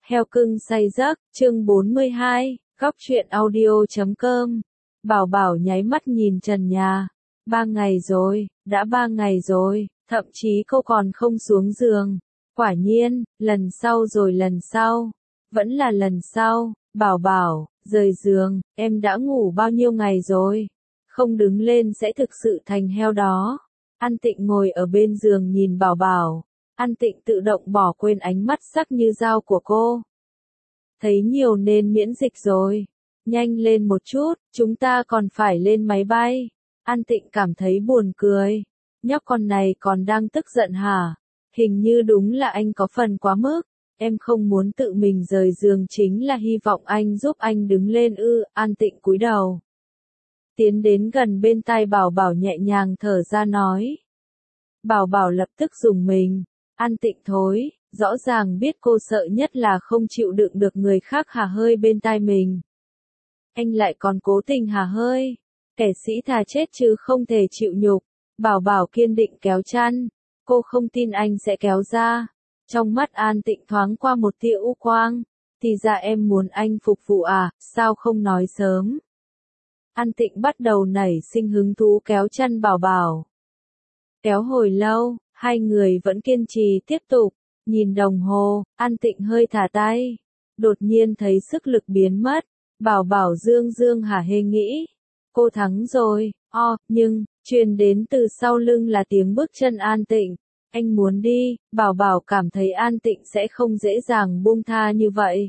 Heo cưng say giấc, chương 42, góc truyện audio.com. Bảo Bảo nháy mắt nhìn trần nhà. 3 ngày rồi, đã 3 ngày rồi, thậm chí cô còn không xuống giường. Quả nhiên, lần sau rồi lần sau. Vẫn là lần sau, Bảo Bảo, rời giường, em đã ngủ bao nhiêu ngày rồi? Không đứng lên sẽ thực sự thành heo đó. An Tịnh ngồi ở bên giường nhìn Bảo Bảo. An Tịnh tự động bỏ quên ánh mắt sắc như dao của cô. Thấy nhiều nên miễn dịch rồi. Nhanh lên một chút, chúng ta còn phải lên máy bay. An Tịnh cảm thấy buồn cười. Nhóc con này còn đang tức giận hả? Hình như đúng là anh có phần quá mức. Em không muốn tự mình rời giường chính là hy vọng anh giúp anh đứng lên ư. An Tịnh cúi đầu. Tiến đến gần bên tai Bảo Bảo nhẹ nhàng thở ra nói. Bảo Bảo lập tức rùng mình. An Tịnh thối, rõ ràng biết cô sợ nhất là không chịu đựng được người khác hả hơi bên tai mình. Anh lại còn cố tình hả hơi. Kẻ sĩ thà chết chứ không thể chịu nhục. Bảo Bảo kiên định kéo chăn. Cô không tin anh sẽ kéo ra. Trong mắt An Tịnh thoáng qua một tia u quang. Thì ra em muốn anh phục vụ à, sao không nói sớm. An Tịnh bắt đầu nảy sinh hứng thú kéo chăn Bảo Bảo. Kéo hồi lâu, hai người vẫn kiên trì tiếp tục. Nhìn đồng hồ, An Tịnh hơi thả tay. Đột nhiên thấy sức lực biến mất. Bảo Bảo dương hả hê nghĩ. Cô thắng rồi, nhưng, truyền đến từ sau lưng là tiếng bước chân An Tịnh. Anh muốn đi, Bảo Bảo cảm thấy An Tịnh sẽ không dễ dàng buông tha như vậy.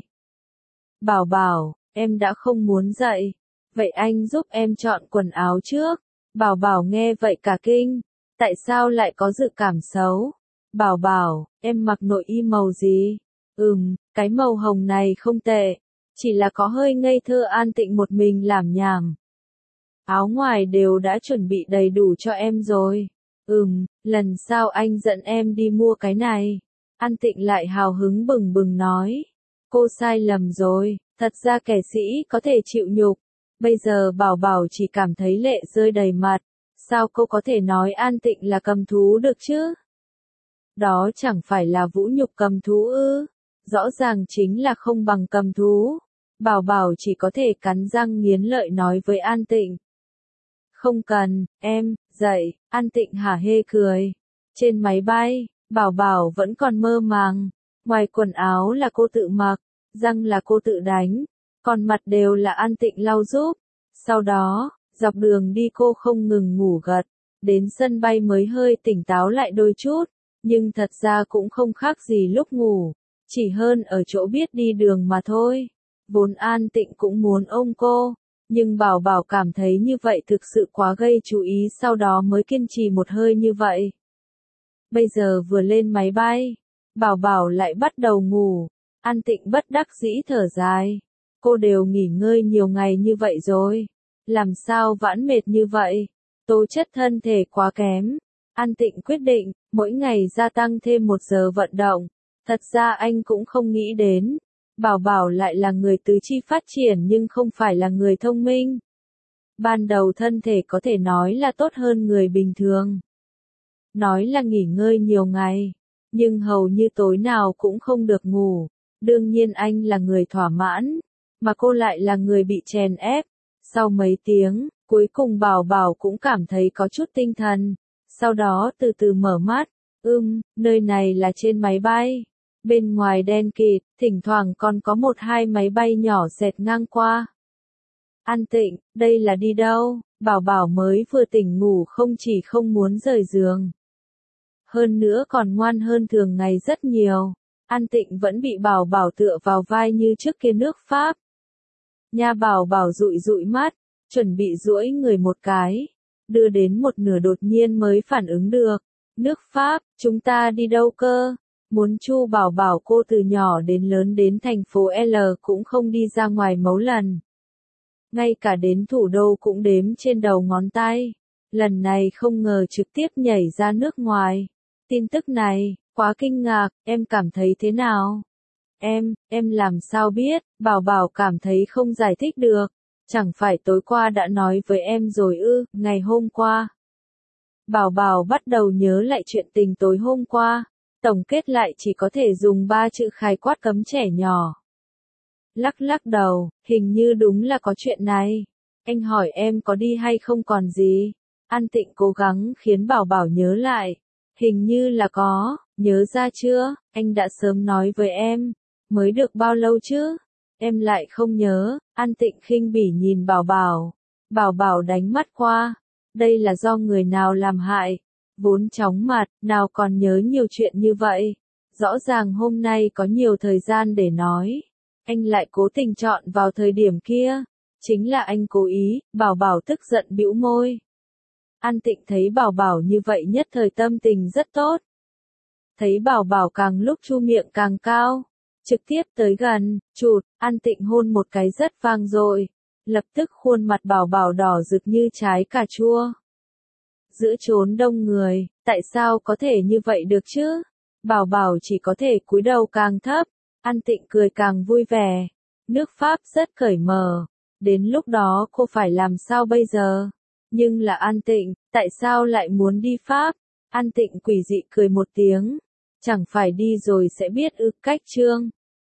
Bảo Bảo, em đã không muốn dậy. Vậy anh giúp em chọn quần áo trước. Bảo Bảo nghe vậy cả kinh. Tại sao lại có dự cảm xấu? Bảo Bảo, em mặc nội y màu gì? Cái màu hồng này không tệ. Chỉ là có hơi ngây thơ. An Tịnh một mình làm nhảm. Áo ngoài đều đã chuẩn bị đầy đủ cho em rồi. Lần sau anh dẫn em đi mua cái này. An Tịnh lại hào hứng bừng bừng nói. Cô sai lầm rồi, thật ra kẻ sĩ có thể chịu nhục. Bây giờ Bảo Bảo chỉ cảm thấy lệ rơi đầy mặt. Sao cô có thể nói An Tịnh là cầm thú được chứ? Đó chẳng phải là vũ nhục cầm thú ư? Rõ ràng chính là không bằng cầm thú. Bảo Bảo chỉ có thể cắn răng nghiến lợi nói với An Tịnh. Không cần, em, dậy, An Tịnh hả hê cười. Trên máy bay, Bảo Bảo vẫn còn mơ màng. Ngoài quần áo là cô tự mặc, răng là cô tự đánh, còn mặt đều là An Tịnh lau giúp. Sau đó, dọc đường đi cô không ngừng ngủ gật. Đến sân bay mới hơi tỉnh táo lại đôi chút, nhưng thật ra cũng không khác gì lúc ngủ. Chỉ hơn ở chỗ biết đi đường mà thôi. Vốn An Tịnh cũng muốn ôm cô. Nhưng Bảo Bảo cảm thấy như vậy thực sự quá gây chú ý sau đó mới kiên trì một hơi như vậy. Bây giờ vừa lên máy bay, Bảo Bảo lại bắt đầu ngủ. An Tịnh bất đắc dĩ thở dài. Cô đều nghỉ ngơi nhiều ngày như vậy rồi. Làm sao vãn mệt như vậy? Tố chất thân thể quá kém. An Tịnh quyết định, mỗi ngày gia tăng thêm 1 giờ vận động. Thật ra anh cũng không nghĩ đến. Bảo Bảo lại là người tứ chi phát triển nhưng không phải là người thông minh. Ban đầu thân thể có thể nói là tốt hơn người bình thường. Nói là nghỉ ngơi nhiều ngày, nhưng hầu như tối nào cũng không được ngủ. Đương nhiên anh là người thỏa mãn, mà cô lại là người bị chèn ép. Sau mấy tiếng, cuối cùng Bảo Bảo cũng cảm thấy có chút tinh thần. Sau đó từ từ mở mắt, nơi này là trên máy bay. Bên ngoài đen kịt, thỉnh thoảng còn có 1-2 máy bay nhỏ xẹt ngang qua. An Tịnh, đây là đi đâu? Bảo Bảo mới vừa tỉnh ngủ không chỉ không muốn rời giường. Hơn nữa còn ngoan hơn thường ngày rất nhiều. An Tịnh vẫn bị Bảo Bảo tựa vào vai như trước kia nước Pháp. Nha Bảo Bảo dụi mắt, chuẩn bị duỗi người một cái. Đưa đến một nửa đột nhiên mới phản ứng được. Nước Pháp, chúng ta đi đâu cơ? Muốn Chu Bảo Bảo cô từ nhỏ đến lớn đến thành phố L cũng không đi ra ngoài mấy lần. Ngay cả đến thủ đô cũng đếm trên đầu ngón tay. Lần này không ngờ trực tiếp nhảy ra nước ngoài. Tin tức này, quá kinh ngạc, em cảm thấy thế nào? Em làm sao biết? Bảo Bảo cảm thấy không giải thích được. Chẳng phải tối qua đã nói với em rồi ư, ngày hôm qua. Bảo Bảo bắt đầu nhớ lại chuyện tình tối hôm qua. tổng kết lại chỉ có thể dùng 3 chữ khái quát cấm trẻ nhỏ. Lắc lắc đầu, hình như đúng là có chuyện này. Anh hỏi em có đi hay không còn gì. An Tịnh cố gắng khiến Bảo Bảo nhớ lại. Hình như là có, nhớ ra chưa, anh đã sớm nói với em. Mới được bao lâu chứ? Em lại không nhớ. An Tịnh khinh bỉ nhìn Bảo Bảo. Bảo Bảo đánh mắt qua. Đây là do người nào làm hại? Vốn chóng mặt, nào còn nhớ nhiều chuyện như vậy. Rõ ràng hôm nay có nhiều thời gian để nói. Anh lại cố tình chọn vào thời điểm kia. Chính là anh cố ý. Bảo Bảo tức giận bĩu môi. An Tịnh thấy Bảo Bảo như vậy nhất thời tâm tình rất tốt. Thấy Bảo Bảo càng lúc chu miệng càng cao. Trực tiếp tới gần, chụt, An Tịnh hôn một cái rất vang dội. Lập tức khuôn mặt Bảo Bảo đỏ rực như trái cà chua. Giữa chốn đông người, tại sao có thể như vậy được chứ? Bảo Bảo chỉ có thể cúi đầu càng thấp. An Tịnh cười càng vui vẻ. Nước Pháp rất cởi mở. Đến lúc đó cô phải làm sao bây giờ? Nhưng là An Tịnh, tại sao lại muốn đi Pháp? An Tịnh quỷ dị cười một tiếng. Chẳng phải đi rồi sẽ biết ư, cách chương.